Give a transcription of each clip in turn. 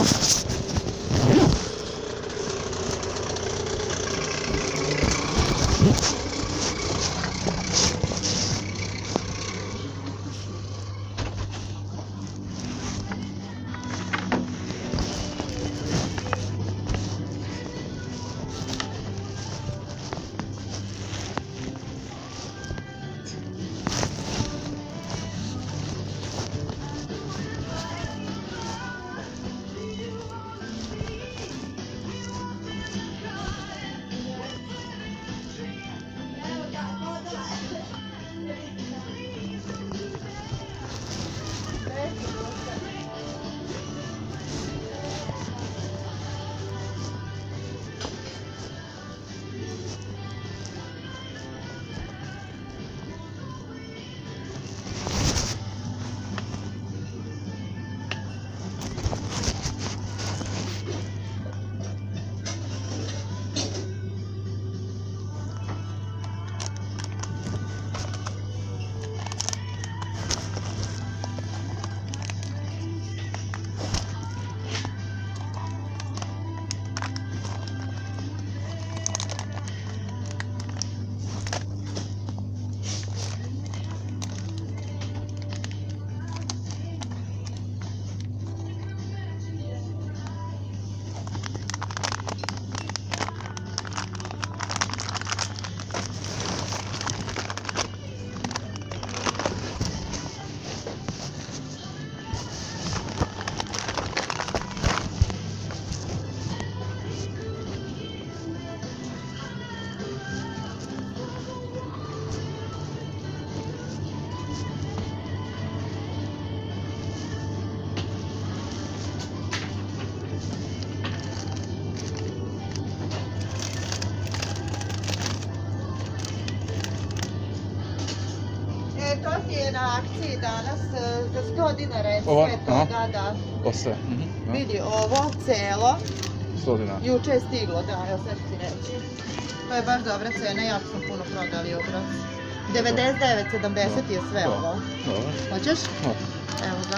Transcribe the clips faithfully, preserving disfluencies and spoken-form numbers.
To ti je na akciji danas za sto dinara je Ova? sve to, Aha. da, da. O sve. Mhm, da. Vidi, ovo celo, sto dinara. juče je stiglo, da, evo sad ću ti reći. To je baš dobra cena, jako smo puno prodali obraz. devedeset devet sedamdeset je sve Da. ovo. Dobro. Hoćeš? Može. Evo ga.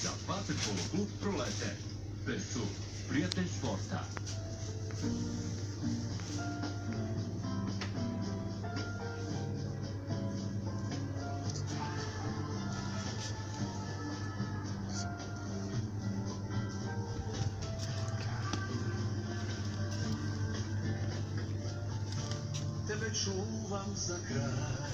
za vaterpolo klub Prolete. Persu, prijatelj sporta. Tebe čuvam za kraj.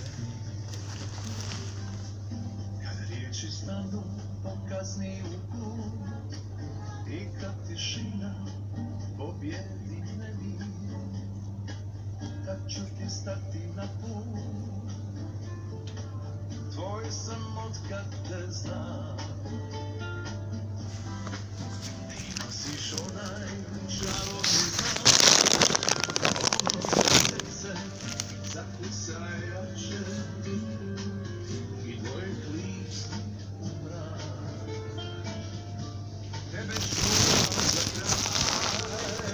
Kada riječi stanu, pokazni u put. I kad tišina pobjedi nemir, tad ću ti stati na put. Tvoj sam od kad te znam. Ti nosiš onaj čarobni zakucajače i tvoj klist u mrak. Tebe čuvam za kraj,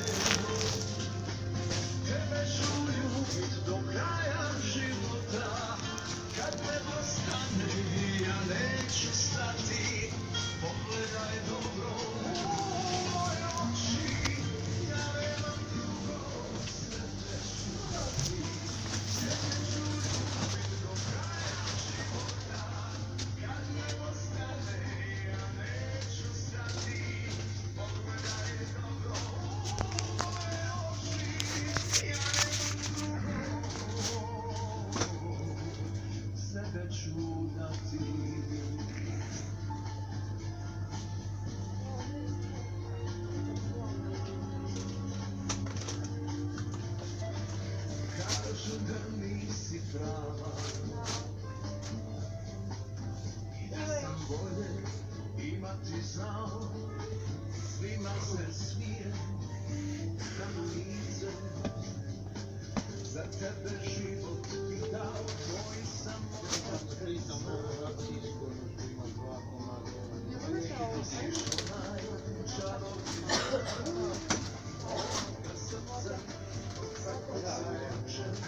tebe ću ljubit do kraja života. Kad nebo stane ja neću stati, pogledaj dobro u moje oči. Ja nemam drugo srce čuvati. Kažu da nisi prava i da sam bolje imati znao. Svima se smijem na lice, za tebe život bi dao. Tvoj sam odmah znao. Nosiš onaj čarobni znak, ovoga srca zakucajače.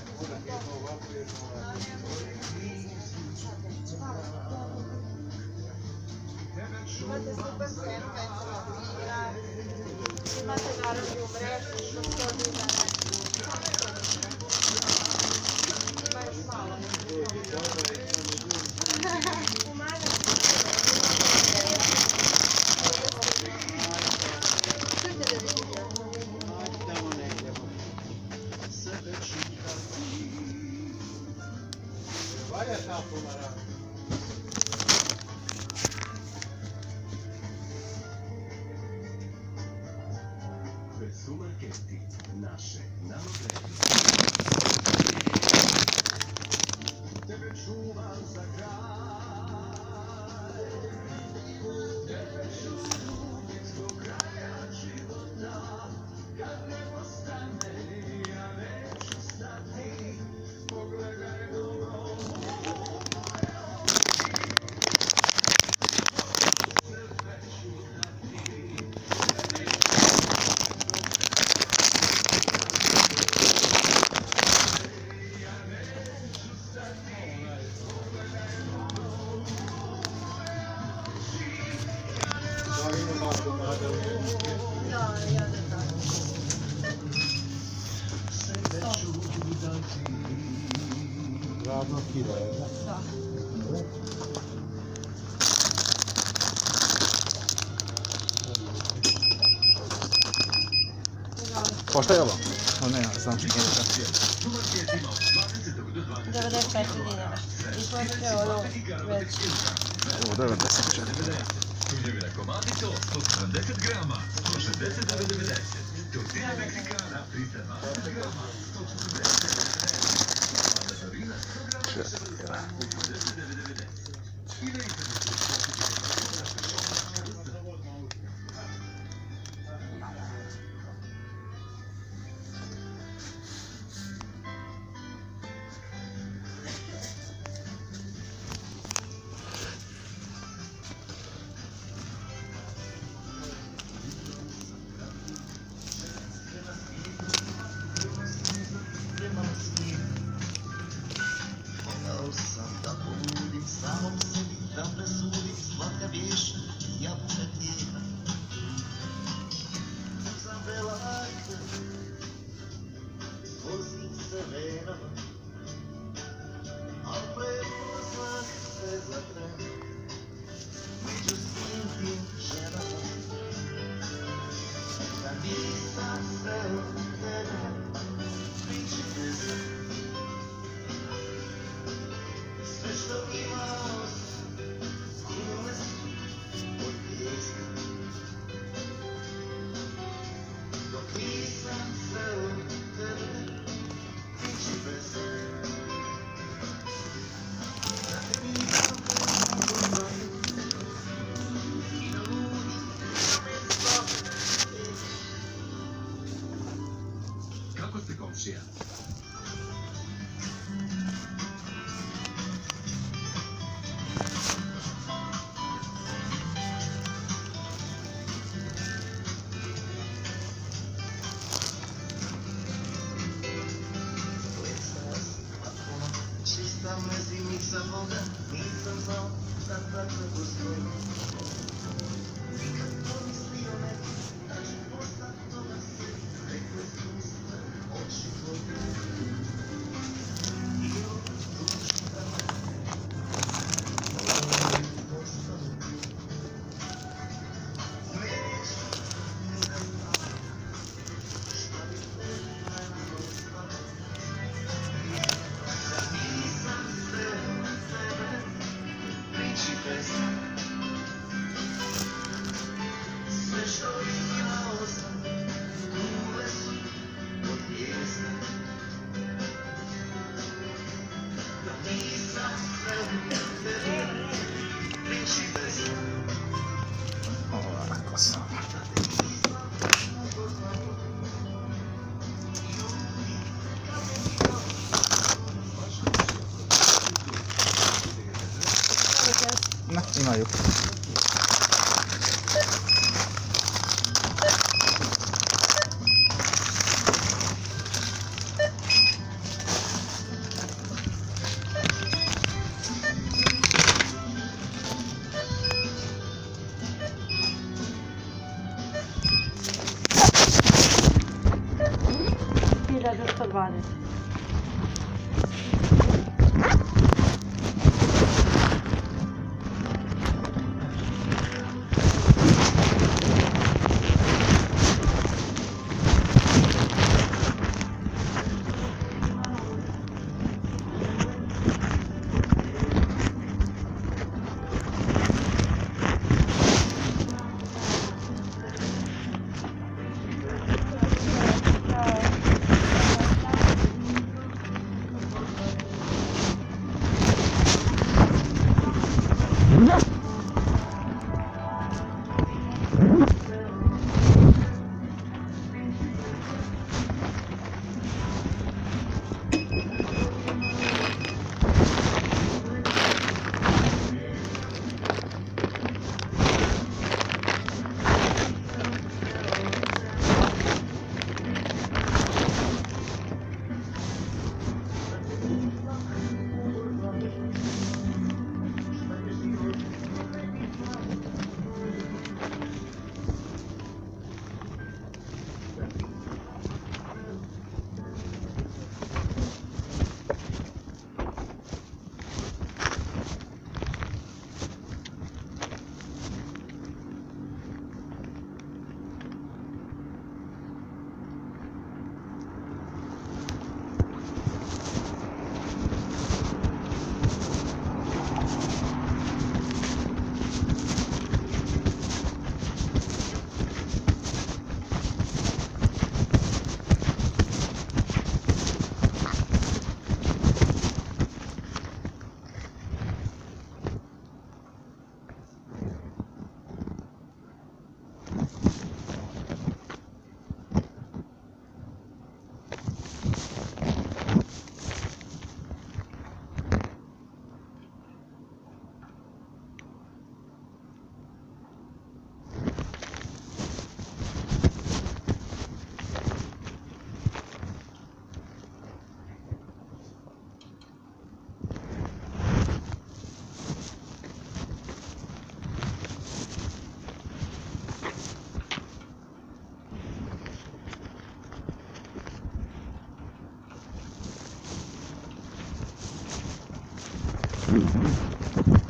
Imate super cenu već papira, imate naravno mrežu što sto dinara. Ima još malo. Persu Marchetti, naše nanobredi. Tebe čuvam za kraj, tebe ću ljubit do kraja života. Kad nebo stane ja neću stati, pogledaj dobro u moje oči. Srce ću dati. Ravno kilo, je li? Da. Košta je ovo? No ne, znam. devedeset pet dinara. I to je ono već. Ovo devedeset četiri. Tunjevina komadico, sto sedamdeset grama, sto šezdeset devedeset. Tortilla meksikana, frita dvadeset grama, sto četrdeset devedeset. Mandarina sto grama, sedamdeset devedeset. I na internetu Kako ste komšija? Čista mezimica voda, nisam znao da takve postoji. Nikad pomislio ne bi, da ću postat toga se, rekle su mi sve oči tvoje. I ovo duša me, postalo ti. Neću, ne znam, šta bi trebalo stvarno. Nisam sreo tebe, priči pesma. Sve što imao sam, kule su od pjesme. Da nisam sreo tebe, priči pesma. Ovako samo. Na, imaju. hiljadu sto dvadeset. Mm-hmm.